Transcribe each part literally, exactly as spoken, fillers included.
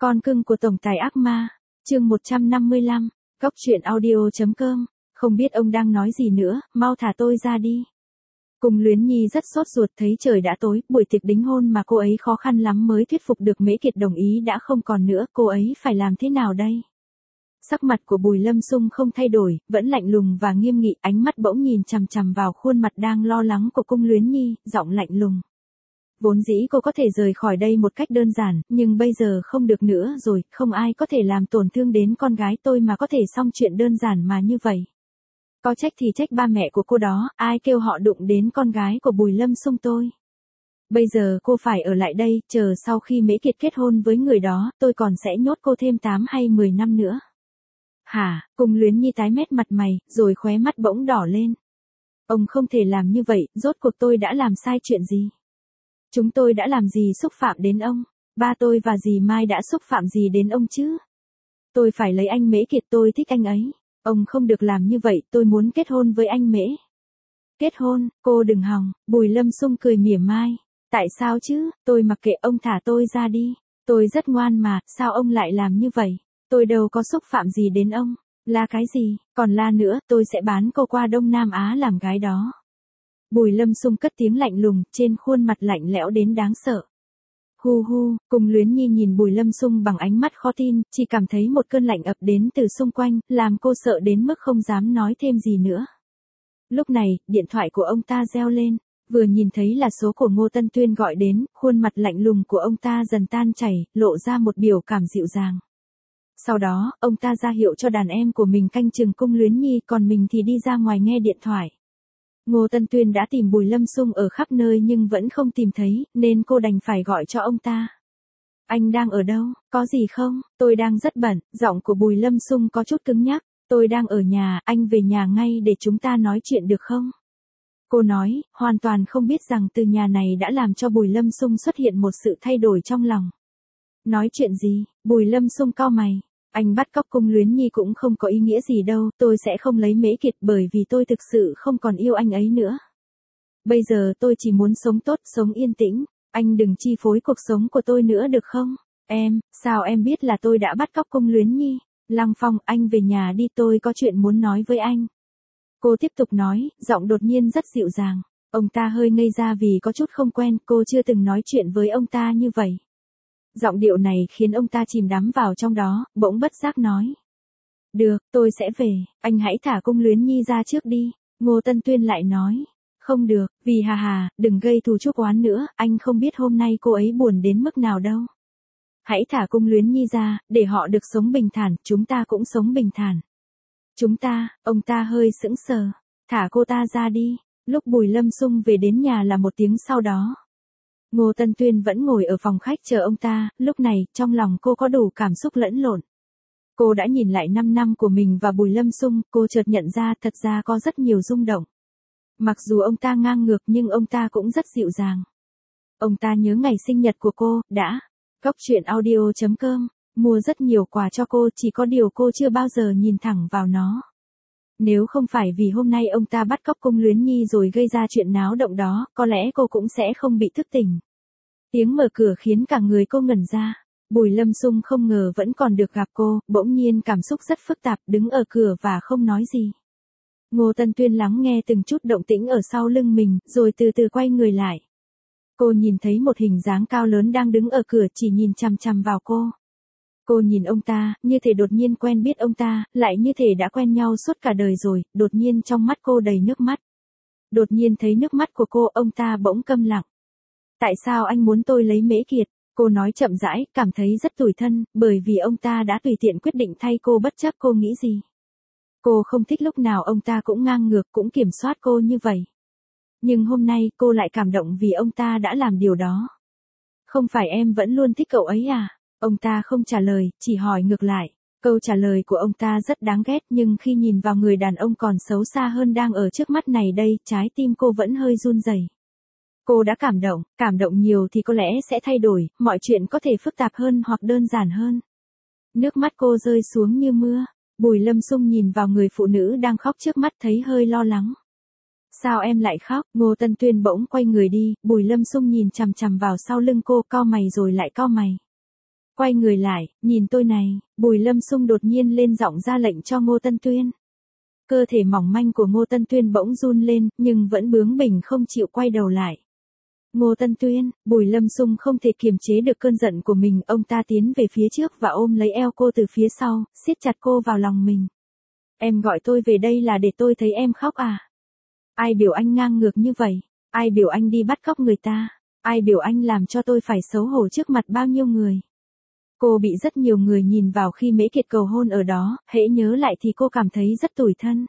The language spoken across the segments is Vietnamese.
Con cưng của tổng tài ác ma, chương một trăm năm mươi lăm, Góc truyện audio.com, không biết ông đang nói gì nữa, mau thả tôi ra đi. Cung Luyến Nhi rất sốt ruột thấy trời đã tối, buổi tiệc đính hôn mà cô ấy khó khăn lắm mới thuyết phục được Mễ Kiệt đồng ý đã không còn nữa, cô ấy phải làm thế nào đây? Sắc mặt của Bùi Lâm Sung không thay đổi, vẫn lạnh lùng và nghiêm nghị, ánh mắt bỗng nhìn chằm chằm vào khuôn mặt đang lo lắng của Cung Luyến Nhi, giọng lạnh lùng. Vốn dĩ cô có thể rời khỏi đây một cách đơn giản, nhưng bây giờ không được nữa rồi, không ai có thể làm tổn thương đến con gái tôi mà có thể xong chuyện đơn giản mà như vậy. Có trách thì trách ba mẹ của cô đó, ai kêu họ đụng đến con gái của Bùi Lâm Sung tôi. Bây giờ cô phải ở lại đây, chờ sau khi Mễ Kiệt kết hôn với người đó, tôi còn sẽ nhốt cô thêm tám hay mười năm nữa. Hả, Cung Luyến Nhi tái mét mặt mày, rồi khóe mắt bỗng đỏ lên. Ông không thể làm như vậy, rốt cuộc tôi đã làm sai chuyện gì? Chúng tôi đã làm gì xúc phạm đến ông? Ba tôi và dì Mai đã xúc phạm gì đến ông chứ? Tôi phải lấy anh Mễ Kiệt, tôi thích anh ấy. Ông không được làm như vậy, tôi muốn kết hôn với anh Mễ. Kết hôn, cô đừng hòng, Bùi Lâm Sung cười mỉa mai. Tại sao chứ, tôi mặc kệ, ông thả tôi ra đi. Tôi rất ngoan mà, sao ông lại làm như vậy? Tôi đâu có xúc phạm gì đến ông. La cái gì, còn la nữa, tôi sẽ bán cô qua Đông Nam Á làm gái đó. Bùi Lâm Sung cất tiếng lạnh lùng, trên khuôn mặt lạnh lẽo đến đáng sợ. Hu hu, Cung Luyến Nhi nhìn Bùi Lâm Sung bằng ánh mắt khó tin, chỉ cảm thấy một cơn lạnh ập đến từ xung quanh, làm cô sợ đến mức không dám nói thêm gì nữa. Lúc này, điện thoại của ông ta reo lên, vừa nhìn thấy là số của Ngô Tân Tuyên gọi đến, khuôn mặt lạnh lùng của ông ta dần tan chảy, lộ ra một biểu cảm dịu dàng. Sau đó, ông ta ra hiệu cho đàn em của mình canh chừng Cung Luyến Nhi, còn mình thì đi ra ngoài nghe điện thoại. Ngô Tân Tuyên đã tìm Bùi Lâm Sung ở khắp nơi nhưng vẫn không tìm thấy, nên cô đành phải gọi cho ông ta. Anh đang ở đâu, có gì không? Tôi đang rất bận, giọng của Bùi Lâm Sung có chút cứng nhắc. Tôi đang ở nhà, anh về nhà ngay để chúng ta nói chuyện được không? Cô nói, hoàn toàn không biết rằng từ nhà này đã làm cho Bùi Lâm Sung xuất hiện một sự thay đổi trong lòng. Nói chuyện gì? Bùi Lâm Sung cau mày. Anh bắt cóc Cung Luyến Nhi cũng không có ý nghĩa gì đâu, tôi sẽ không lấy Mễ Kiệt bởi vì tôi thực sự không còn yêu anh ấy nữa. Bây giờ tôi chỉ muốn sống tốt, sống yên tĩnh, anh đừng chi phối cuộc sống của tôi nữa được không? Em, sao em biết là tôi đã bắt cóc Cung Luyến Nhi? Lăng Phong, anh về nhà đi, tôi có chuyện muốn nói với anh. Cô tiếp tục nói, giọng đột nhiên rất dịu dàng. Ông ta hơi ngây ra vì có chút không quen, cô chưa từng nói chuyện với ông ta như vậy. Giọng điệu này khiến ông ta chìm đắm vào trong đó, bỗng bất giác nói. Được, tôi sẽ về, anh hãy thả Cung Luyến Nhi ra trước đi. Ngô Tân Tuyên lại nói. Không được, vì hà hà, đừng gây thù chuốc oán nữa, anh không biết hôm nay cô ấy buồn đến mức nào đâu. Hãy thả Cung Luyến Nhi ra, để họ được sống bình thản, chúng ta cũng sống bình thản. Chúng ta, ông ta hơi sững sờ. Thả cô ta ra đi. Lúc Bùi Lâm Sung về đến nhà là một tiếng sau đó. Ngô Tân Tuyên vẫn ngồi ở phòng khách chờ ông ta, lúc này, trong lòng cô có đủ cảm xúc lẫn lộn. Cô đã nhìn lại năm năm của mình và Bùi Lâm Sung, cô chợt nhận ra thật ra có rất nhiều rung động. Mặc dù ông ta ngang ngược nhưng ông ta cũng rất dịu dàng. Ông ta nhớ ngày sinh nhật của cô, đã. Góc truyện audio.com, mua rất nhiều quà cho cô, chỉ có điều cô chưa bao giờ nhìn thẳng vào nó. Nếu không phải vì hôm nay ông ta bắt cóc Cung Luyến Nhi rồi gây ra chuyện náo động đó, có lẽ cô cũng sẽ không bị thức tỉnh. Tiếng mở cửa khiến cả người cô ngẩn ra. Bùi Lâm Sung không ngờ vẫn còn được gặp cô, bỗng nhiên cảm xúc rất phức tạp, đứng ở cửa và không nói gì. Ngô Tân Tuyên lắng nghe từng chút động tĩnh ở sau lưng mình, rồi từ từ quay người lại. Cô nhìn thấy một hình dáng cao lớn đang đứng ở cửa, chỉ nhìn chằm chằm vào cô. Cô nhìn ông ta, như thể đột nhiên quen biết ông ta, lại như thể đã quen nhau suốt cả đời rồi, đột nhiên trong mắt cô đầy nước mắt. Đột nhiên thấy nước mắt của cô, ông ta bỗng câm lặng. Tại sao anh muốn tôi lấy Mễ Kiệt? Cô nói chậm rãi, cảm thấy rất tủi thân, bởi vì ông ta đã tùy tiện quyết định thay cô bất chấp cô nghĩ gì. Cô không thích lúc nào ông ta cũng ngang ngược, cũng kiểm soát cô như vậy. Nhưng hôm nay cô lại cảm động vì ông ta đã làm điều đó. Không phải em vẫn luôn thích cậu ấy à? Ông ta không trả lời, chỉ hỏi ngược lại. Câu trả lời của ông ta rất đáng ghét nhưng khi nhìn vào người đàn ông còn xấu xa hơn đang ở trước mắt này đây, trái tim cô vẫn hơi run rẩy. Cô đã cảm động, cảm động nhiều thì có lẽ sẽ thay đổi, mọi chuyện có thể phức tạp hơn hoặc đơn giản hơn. Nước mắt cô rơi xuống như mưa. Bùi Lâm Sung nhìn vào người phụ nữ đang khóc trước mắt thấy hơi lo lắng. Sao em lại khóc? Ngô Tân Tuyên bỗng quay người đi, Bùi Lâm Sung nhìn chằm chằm vào sau lưng cô, cau mày rồi lại cau mày. Quay người lại, nhìn tôi này, Bùi Lâm Xung đột nhiên lên giọng ra lệnh cho Ngô Tân Tuyên. Cơ thể mỏng manh của Ngô Tân Tuyên bỗng run lên, nhưng vẫn bướng bỉnh không chịu quay đầu lại. Ngô Tân Tuyên, Bùi Lâm Xung không thể kiềm chế được cơn giận của mình, ông ta tiến về phía trước và ôm lấy eo cô từ phía sau, siết chặt cô vào lòng mình. Em gọi tôi về đây là để tôi thấy em khóc à? Ai biểu anh ngang ngược như vậy? Ai biểu anh đi bắt cóc người ta? Ai biểu anh làm cho tôi phải xấu hổ trước mặt bao nhiêu người? Cô bị rất nhiều người nhìn vào khi Mễ Kiệt cầu hôn ở đó, hễ nhớ lại thì cô cảm thấy rất tủi thân.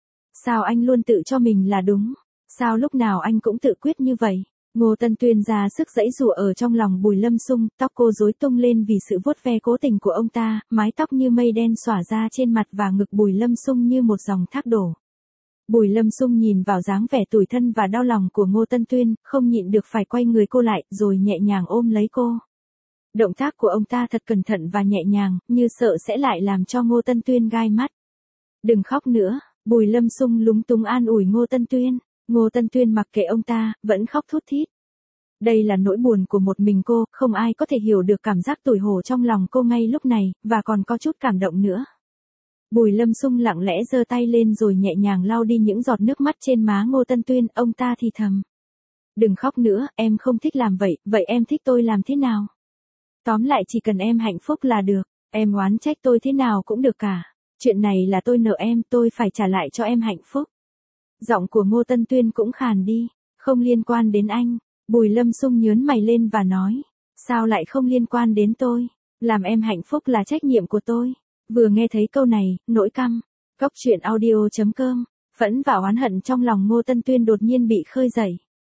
Sao anh luôn tự cho mình là đúng? Sao lúc nào anh cũng tự quyết như vậy? Ngô Tân Tuyên ra sức giãy giụa ở trong lòng Bùi Lâm Xung, tóc cô rối tung lên vì sự vuốt ve cố tình của ông ta, mái tóc như mây đen xõa ra trên mặt và ngực Bùi Lâm Xung như một dòng thác đổ. Bùi Lâm Xung nhìn vào dáng vẻ tủi thân và đau lòng của Ngô Tân Tuyên, không nhịn được phải quay người cô lại, rồi nhẹ nhàng ôm lấy cô. Động tác của ông ta thật cẩn thận và nhẹ nhàng, như sợ sẽ lại làm cho Ngô Tân Tuyên gai mắt. Đừng khóc nữa, Bùi Lâm Xung lúng túng an ủi Ngô Tân Tuyên. Ngô Tân Tuyên mặc kệ ông ta, vẫn khóc thút thít. Đây là nỗi buồn của một mình cô, không ai có thể hiểu được cảm giác tủi hổ trong lòng cô ngay lúc này, và còn có chút cảm động nữa. Bùi Lâm Xung lặng lẽ giơ tay lên rồi nhẹ nhàng lau đi những giọt nước mắt trên má Ngô Tân Tuyên, ông ta thì thầm. Đừng khóc nữa, em không thích làm vậy, vậy em thích tôi làm thế nào? Tóm lại chỉ cần em hạnh phúc là được, em oán trách tôi thế nào cũng được cả. Chuyện này là tôi nợ em, tôi phải trả lại cho em hạnh phúc. Giọng của Ngô Tân Tuyên cũng khàn đi, không liên quan đến anh. Bùi Lâm Xung nhớn mày lên và nói, sao lại không liên quan đến tôi, làm em hạnh phúc là trách nhiệm của tôi. Vừa nghe thấy câu này, nỗi căm, Cóc truyện audio chấm com, phẫn và oán hận trong lòng Ngô Tân Tuyên đột nhiên bị khơi dậy.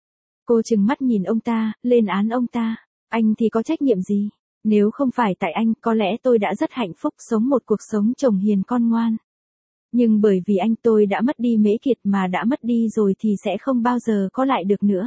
Cô trừng mắt nhìn ông ta, lên án ông ta, anh thì có trách nhiệm gì? Nếu không phải tại anh, có lẽ tôi đã rất hạnh phúc sống một cuộc sống chồng hiền con ngoan. Nhưng bởi vì anh tôi đã mất đi Mễ Kiệt, mà đã mất đi rồi thì sẽ không bao giờ có lại được nữa.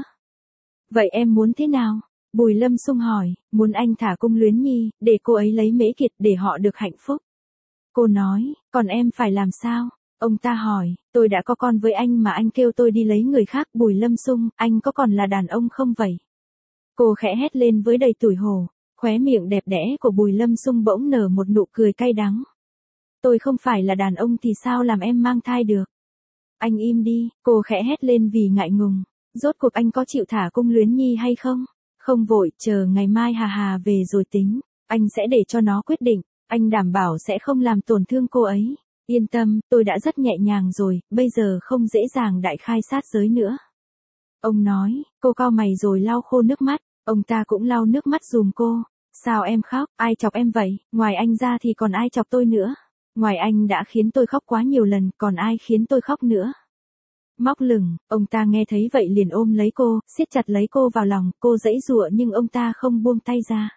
Vậy em muốn thế nào? Bùi Lâm Xung hỏi, muốn anh thả Cung Luyến Nhi, để cô ấy lấy Mễ Kiệt để họ được hạnh phúc. Cô nói, còn em phải làm sao? Ông ta hỏi, tôi đã có con với anh mà anh kêu tôi đi lấy người khác. Bùi Lâm Xung, anh có còn là đàn ông không vậy? Cô khẽ hét lên với đầy tủi hổ, khóe miệng đẹp đẽ của Bùi Lâm Xung bỗng nở một nụ cười cay đắng. Tôi không phải là đàn ông thì sao làm em mang thai được? Anh im đi, cô khẽ hét lên vì ngại ngùng. Rốt cuộc anh có chịu thả Cung Luyến Nhi hay không? Không vội, chờ ngày mai Hà Hà về rồi tính. Anh sẽ để cho nó quyết định. Anh đảm bảo sẽ không làm tổn thương cô ấy. Yên tâm, tôi đã rất nhẹ nhàng rồi, bây giờ không dễ dàng đại khai sát giới nữa. Ông nói, cô cau mày rồi lau khô nước mắt. Ông ta cũng lau nước mắt giùm cô. Sao em khóc, ai chọc em vậy? Ngoài anh ra thì còn ai chọc tôi nữa? Ngoài anh đã khiến tôi khóc quá nhiều lần, còn ai khiến tôi khóc nữa? Móc lửng, ông ta nghe thấy vậy liền ôm lấy cô, siết chặt lấy cô vào lòng, cô giãy giụa nhưng ông ta không buông tay ra.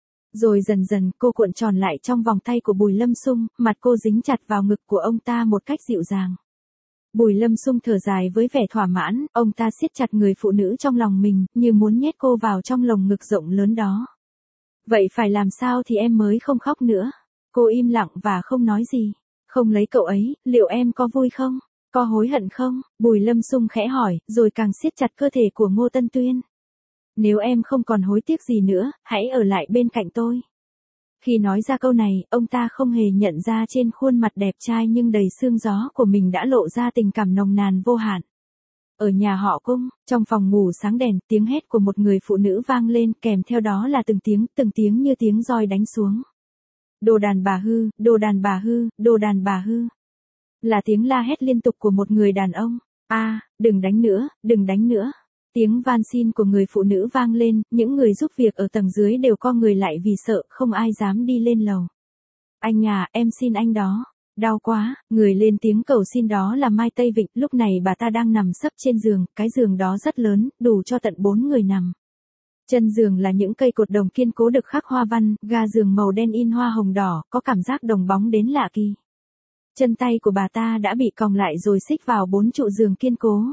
Rồi dần dần cô cuộn tròn lại trong vòng tay của Bùi Lâm Xung, mặt cô dính chặt vào ngực của ông ta một cách dịu dàng. Bùi Lâm Xung thở dài với vẻ thỏa mãn, ông ta siết chặt người phụ nữ trong lòng mình, như muốn nhét cô vào trong lồng ngực rộng lớn đó. Vậy phải làm sao thì em mới không khóc nữa? Cô im lặng và không nói gì. Không lấy cậu ấy, liệu em có vui không? Có hối hận không? Bùi Lâm Xung khẽ hỏi, rồi càng siết chặt cơ thể của Ngô Tân Tuyên. Nếu em không còn hối tiếc gì nữa, hãy ở lại bên cạnh tôi. Khi nói ra câu này, ông ta không hề nhận ra trên khuôn mặt đẹp trai nhưng đầy sương gió của mình đã lộ ra tình cảm nồng nàn vô hạn. Ở nhà họ Cung, trong phòng ngủ sáng đèn, tiếng hét của một người phụ nữ vang lên, kèm theo đó là từng tiếng, từng tiếng như tiếng roi đánh xuống. Đồ đàn bà hư, đồ đàn bà hư, đồ đàn bà hư. Là tiếng la hét liên tục của một người đàn ông. A, à, đừng đánh nữa, đừng đánh nữa. Tiếng van xin của người phụ nữ vang lên, những người giúp việc ở tầng dưới đều co người lại vì sợ, không ai dám đi lên lầu. Anh à, em xin anh đó. Đau quá, người lên tiếng cầu xin đó là Mai Tây Vịnh, lúc này bà ta đang nằm sấp trên giường, cái giường đó rất lớn, đủ cho tận bốn người nằm. Chân giường là những cây cột đồng kiên cố được khắc hoa văn, ga giường màu đen in hoa hồng đỏ, có cảm giác đồng bóng đến lạ kỳ. Chân tay của bà ta đã bị còng lại rồi xích vào bốn trụ giường kiên cố.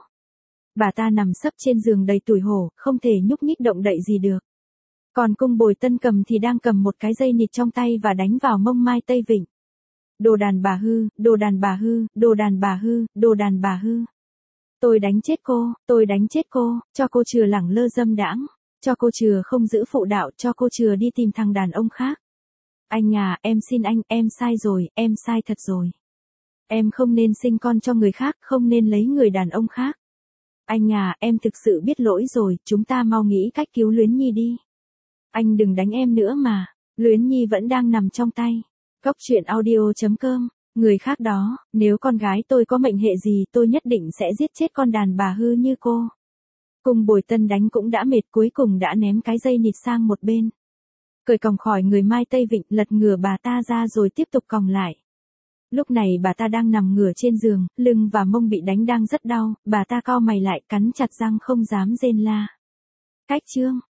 Bà ta nằm sấp trên giường đầy tủi hổ, không thể nhúc nhích động đậy gì được. Còn Cung Bồi Tân cầm thì đang cầm một cái dây nịt trong tay và đánh vào mông Mai Tây Vịnh. Đồ đàn bà hư, đồ đàn bà hư, đồ đàn bà hư, đồ đàn bà hư. Tôi đánh chết cô, tôi đánh chết cô, cho cô chừa lẳng lơ dâm đãng, cho cô chừa không giữ phụ đạo, cho cô chừa đi tìm thằng đàn ông khác. Anh à, em xin anh, em sai rồi, em sai thật rồi. Em không nên sinh con cho người khác, không nên lấy người đàn ông khác. Anh à, em thực sự biết lỗi rồi, chúng ta mau nghĩ cách cứu Luyến Nhi đi. Anh đừng đánh em nữa mà, Luyến Nhi vẫn đang nằm trong tay. Cốc truyện audio chấm com, người khác đó, nếu con gái tôi có mệnh hệ gì tôi nhất định sẽ giết chết con đàn bà hư như cô. Cùng Bồi Tân đánh cũng đã mệt, cuối cùng đã ném cái dây nịt sang một bên. Cởi còng khỏi người Mai Tây Vịnh, lật ngửa bà ta ra rồi tiếp tục còng lại. Lúc này bà ta đang nằm ngửa trên giường, lưng và mông bị đánh đang rất đau, bà ta cau mày lại, cắn chặt răng không dám rên la. Cách chương